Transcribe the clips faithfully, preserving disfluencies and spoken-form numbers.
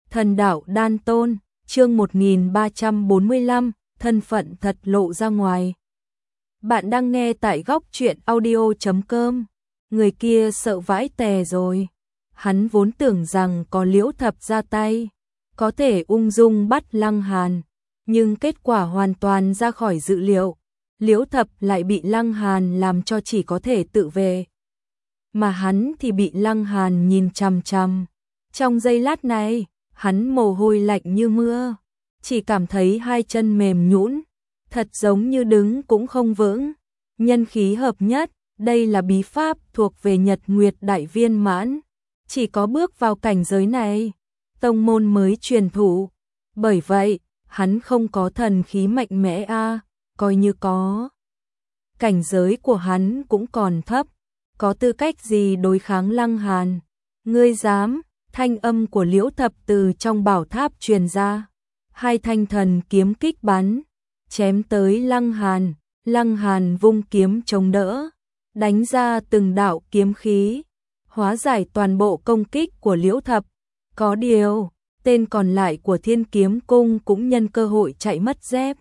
Thần đạo đan tôn, chương một nghìn ba trăm bốn mươi lăm, thân phận thật lộ ra ngoài. Bạn đang nghe tại góc truyện audio chấm com. Người kia sợ vãi tè rồi. Hắn vốn tưởng rằng có Liễu Thập ra tay, có thể ung dung bắt Lăng Hàn, nhưng kết quả hoàn toàn ra khỏi dự liệu. Liễu Thập lại bị Lăng Hàn làm cho chỉ có thể tự vệ, mà hắn thì bị Lăng Hàn nhìn chằm chằm. Trong giây lát này, hắn mồ hôi lạnh như mưa, chỉ cảm thấy hai chân mềm nhũn, thật giống như đứng cũng không vững. Nhân khí hợp nhất, đây là bí pháp thuộc về Nhật Nguyệt Đại Viên Mãn, chỉ có bước vào cảnh giới này, tông môn mới truyền thụ. Bởi vậy, hắn không có thần khí mạnh mẽ a, coi như có, cảnh giới của hắn cũng còn thấp, có tư cách gì đối kháng Lăng Hàn? Ngươi dám? Thanh âm của Liễu Thập từ trong bảo tháp truyền ra, hai thanh thần kiếm kích bắn, chém tới Lăng Hàn. Lăng Hàn vung kiếm chống đỡ, đánh ra từng đạo kiếm khí, hóa giải toàn bộ công kích của Liễu Thập. Có điều, tên còn lại của Thiên Kiếm Cung cũng nhân cơ hội chạy mất dép.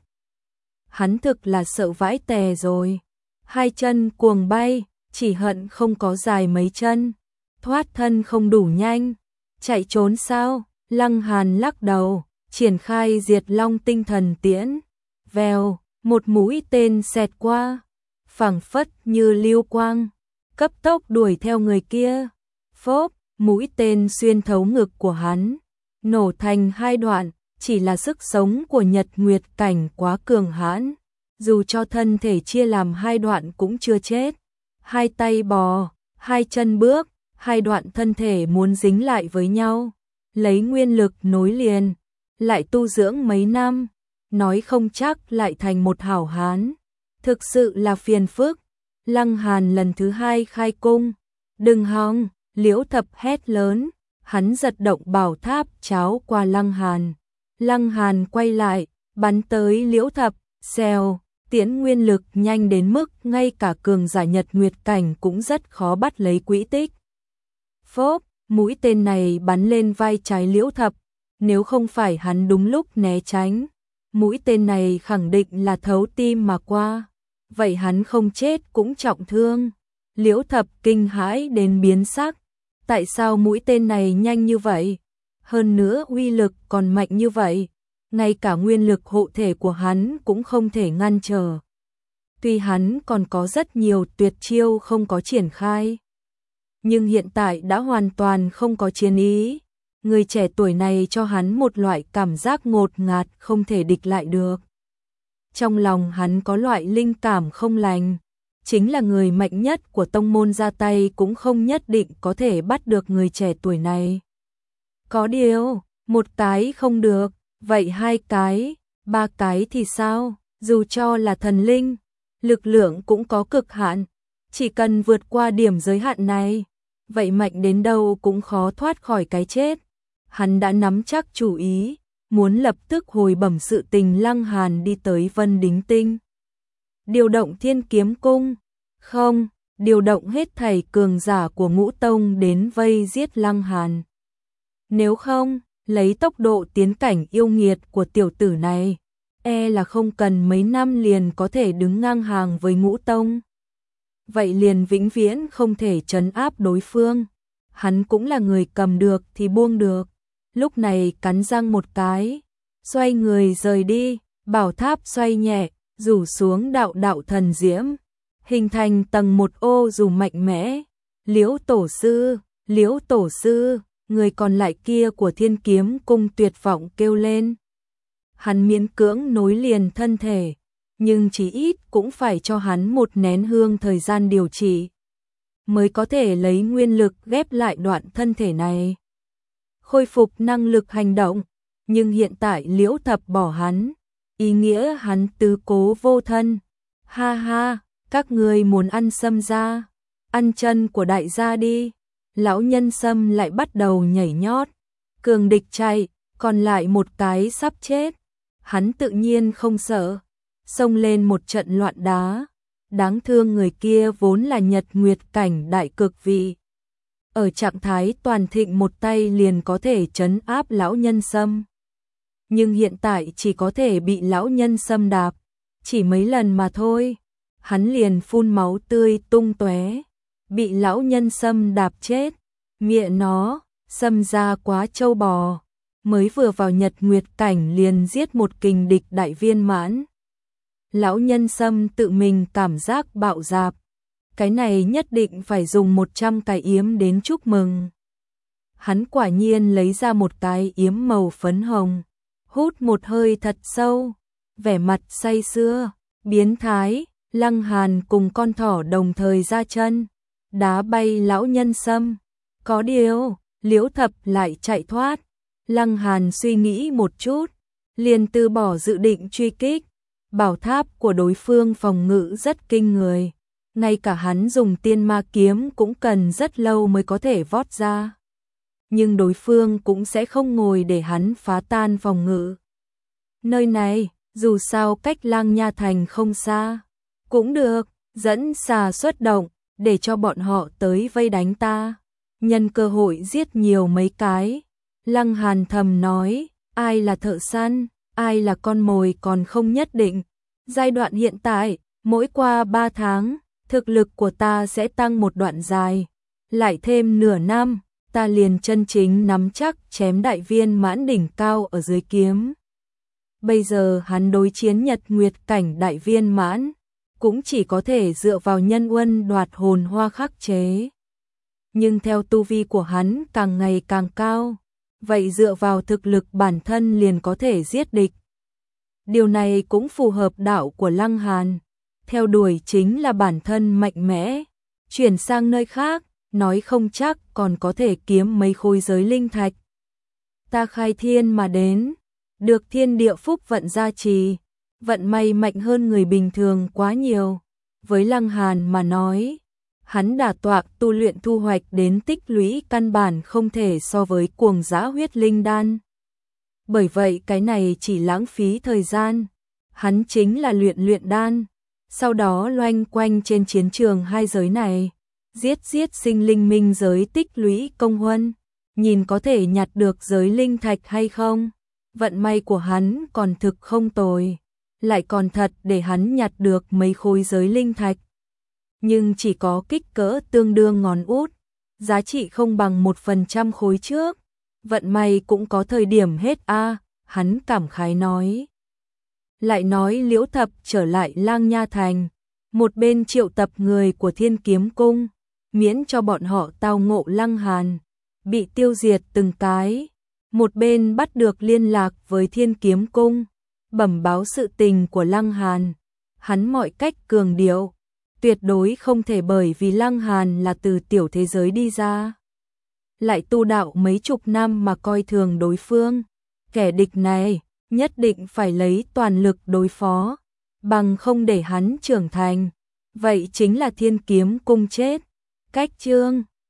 Hắn thực là sợ vãi tè rồi, hai chân cuồng bay, chỉ hận không có dài mấy chân, thoát thân không đủ nhanh. Chạy trốn sao? Lăng Hàn lắc đầu, triển khai Diệt Long Tinh Thần Tiễn. Vèo, một mũi tên xẹt qua, phảng phất như lưu quang, cấp tốc đuổi theo người kia. Phốp, mũi tên xuyên thấu ngực của hắn, nổ thành hai đoạn. Chỉ là sức sống của Nhật Nguyệt cảnh quá cường hãn, dù cho thân thể chia làm hai đoạn cũng chưa chết. Hai tay bò, hai chân bước, hai đoạn thân thể muốn dính lại với nhau, lấy nguyên lực nối liền, lại tu dưỡng mấy năm, nói không chắc lại thành một hảo hán. Thực sự là phiền phức. Lăng Hàn lần thứ hai khai cung. Đừng hòng! Liễu Thập hét lớn, hắn giật động bảo tháp cháo qua Lăng Hàn. Lăng Hàn quay lại, bắn tới Liễu Thập, xèo, tiễn nguyên lực nhanh đến mức ngay cả cường giả Nhật Nguyệt cảnh cũng rất khó bắt lấy quỹ tích. Phốp, mũi tên này bắn lên vai trái Liễu Thập, nếu không phải hắn đúng lúc né tránh, mũi tên này khẳng định là thấu tim mà qua, vậy hắn không chết cũng trọng thương. Liễu Thập kinh hãi đến biến sắc, tại sao mũi tên này nhanh như vậy? Hơn nữa uy lực còn mạnh như vậy, ngay cả nguyên lực hộ thể của hắn cũng không thể ngăn trở. Tuy hắn còn có rất nhiều tuyệt chiêu không có triển khai, nhưng hiện tại đã hoàn toàn không có chiến ý. Người trẻ tuổi này cho hắn một loại cảm giác ngột ngạt không thể địch lại được. Trong lòng hắn có loại linh cảm không lành, chính là người mạnh nhất của tông môn ra tay cũng không nhất định có thể bắt được người trẻ tuổi này. Có điều, một cái không được, vậy hai cái, ba cái thì sao? Dù cho là thần linh, lực lượng cũng có cực hạn, chỉ cần vượt qua điểm giới hạn này, vậy mạnh đến đâu cũng khó thoát khỏi cái chết. Hắn đã nắm chắc chủ ý, muốn lập tức hồi bẩm sự tình Lăng Hàn đi tới Vân Đính Tinh. Điều động Thiên Kiếm Cung, không, điều động hết thảy cường giả của Ngũ Tông đến vây giết Lăng Hàn. Nếu không, lấy tốc độ tiến cảnh yêu nghiệt của tiểu tử này, e là không cần mấy năm liền có thể đứng ngang hàng với Ngũ Tông. Vậy liền vĩnh viễn không thể trấn áp đối phương. Hắn cũng là người cầm được thì buông được. Lúc này cắn răng một cái, xoay người rời đi, bảo tháp xoay nhẹ, rủ xuống đạo đạo thần diễm, hình thành tầng một ô dù mạnh mẽ. Liễu tổ sư, Liễu tổ sư, người còn lại kia của Thiên Kiếm Cung tuyệt vọng kêu lên. Hắn miễn cưỡng nối liền thân thể, nhưng chỉ ít cũng phải cho hắn một nén hương thời gian điều trị, mới có thể lấy nguyên lực ghép lại đoạn thân thể này, khôi phục năng lực hành động. Nhưng hiện tại Liễu Thập bỏ hắn, ý nghĩa hắn tứ cố vô thân. Ha ha, các ngươi muốn ăn sâm da, ăn chân của đại gia đi. Lão nhân sâm lại bắt đầu nhảy nhót, cường địch chạy, còn lại một cái sắp chết. Hắn tự nhiên không sợ, xông lên một trận loạn đá. Đáng thương người kia vốn là Nhật Nguyệt cảnh đại cực vị, ở trạng thái toàn thịnh một tay liền có thể trấn áp lão nhân Sâm. Nhưng hiện tại chỉ có thể bị lão nhân Sâm đạp, chỉ mấy lần mà thôi, hắn liền phun máu tươi tung tóe, bị lão nhân Sâm đạp chết. Mẹ nó, Sâm ra quá trâu bò, mới vừa vào Nhật Nguyệt cảnh liền giết một kình địch đại viên mãn. Lão nhân Sâm tự mình cảm giác bạo dạp, cái này nhất định phải dùng một trăm cái yếm đến chúc mừng. Hắn quả nhiên lấy ra một cái yếm màu phấn hồng, hút một hơi thật sâu, vẻ mặt say sưa, biến thái. Lăng Hàn cùng con thỏ đồng thời ra chân, đá bay lão nhân Sâm. Có điều, Liễu Thập lại chạy thoát. Lăng Hàn suy nghĩ một chút, liền từ bỏ dự định truy kích. Bảo tháp của đối phương phòng ngự rất kinh người, ngay cả hắn dùng tiên ma kiếm cũng cần rất lâu mới có thể vót ra. Nhưng đối phương cũng sẽ không ngồi để hắn phá tan phòng ngự. Nơi này, dù sao cách Lang Nha Thành không xa, cũng được, dẫn xà xuất động, để cho bọn họ tới vây đánh ta. Nhân cơ hội giết nhiều mấy cái. Lăng Hàn thầm nói, ai là thợ săn, ai là con mồi còn không nhất định. Giai đoạn hiện tại, mỗi qua ba tháng, thực lực của ta sẽ tăng một đoạn dài. Lại thêm nửa năm, ta liền chân chính nắm chắc chém đại viên mãn đỉnh cao ở dưới kiếm. Bây giờ hắn đối chiến Nhật Nguyệt cảnh đại viên mãn, cũng chỉ có thể dựa vào nhân uân đoạt hồn hoa khắc chế. Nhưng theo tu vi của hắn càng ngày càng cao, vậy dựa vào thực lực bản thân liền có thể giết địch. Điều này cũng phù hợp đạo của Lăng Hàn, theo đuổi chính là bản thân mạnh mẽ, chuyển sang nơi khác, nói không chắc còn có thể kiếm mấy khối giới linh thạch. Ta khai thiên mà đến, được thiên địa phúc vận gia trì, vận may mạnh hơn người bình thường quá nhiều. Với Lăng Hàn mà nói, hắn đả tọa tu luyện thu hoạch đến tích lũy căn bản không thể so với cuồng dã huyết linh đan. Bởi vậy cái này chỉ lãng phí thời gian, hắn chính là luyện luyện đan, sau đó loanh quanh trên chiến trường hai giới này, giết giết sinh linh minh giới tích lũy công huân, nhìn có thể nhặt được giới linh thạch hay không. Vận may của hắn còn thực không tồi, lại còn thật để hắn nhặt được mấy khối giới linh thạch. Nhưng chỉ có kích cỡ tương đương ngón út, giá trị không bằng một phần trăm khối trước. Vận may cũng có thời điểm hết a, hắn cảm khái nói. Lại nói Liễu Thập trở lại Lang Nha Thành, một bên triệu tập người của Thiên Kiếm Cung, miễn cho bọn họ tao ngộ Lăng Hàn, bị tiêu diệt từng cái. Một bên bắt được liên lạc với Thiên Kiếm Cung, bẩm báo sự tình của Lăng Hàn. Hắn mọi cách cường điệu, tuyệt đối không thể bởi vì Lăng Hàn là từ tiểu thế giới đi ra, lại tu đạo mấy chục năm mà coi thường đối phương. Kẻ địch này nhất định phải lấy toàn lực đối phó, bằng không để hắn trưởng thành, vậy chính là Thiên Kiếm Cung chết. Cách chương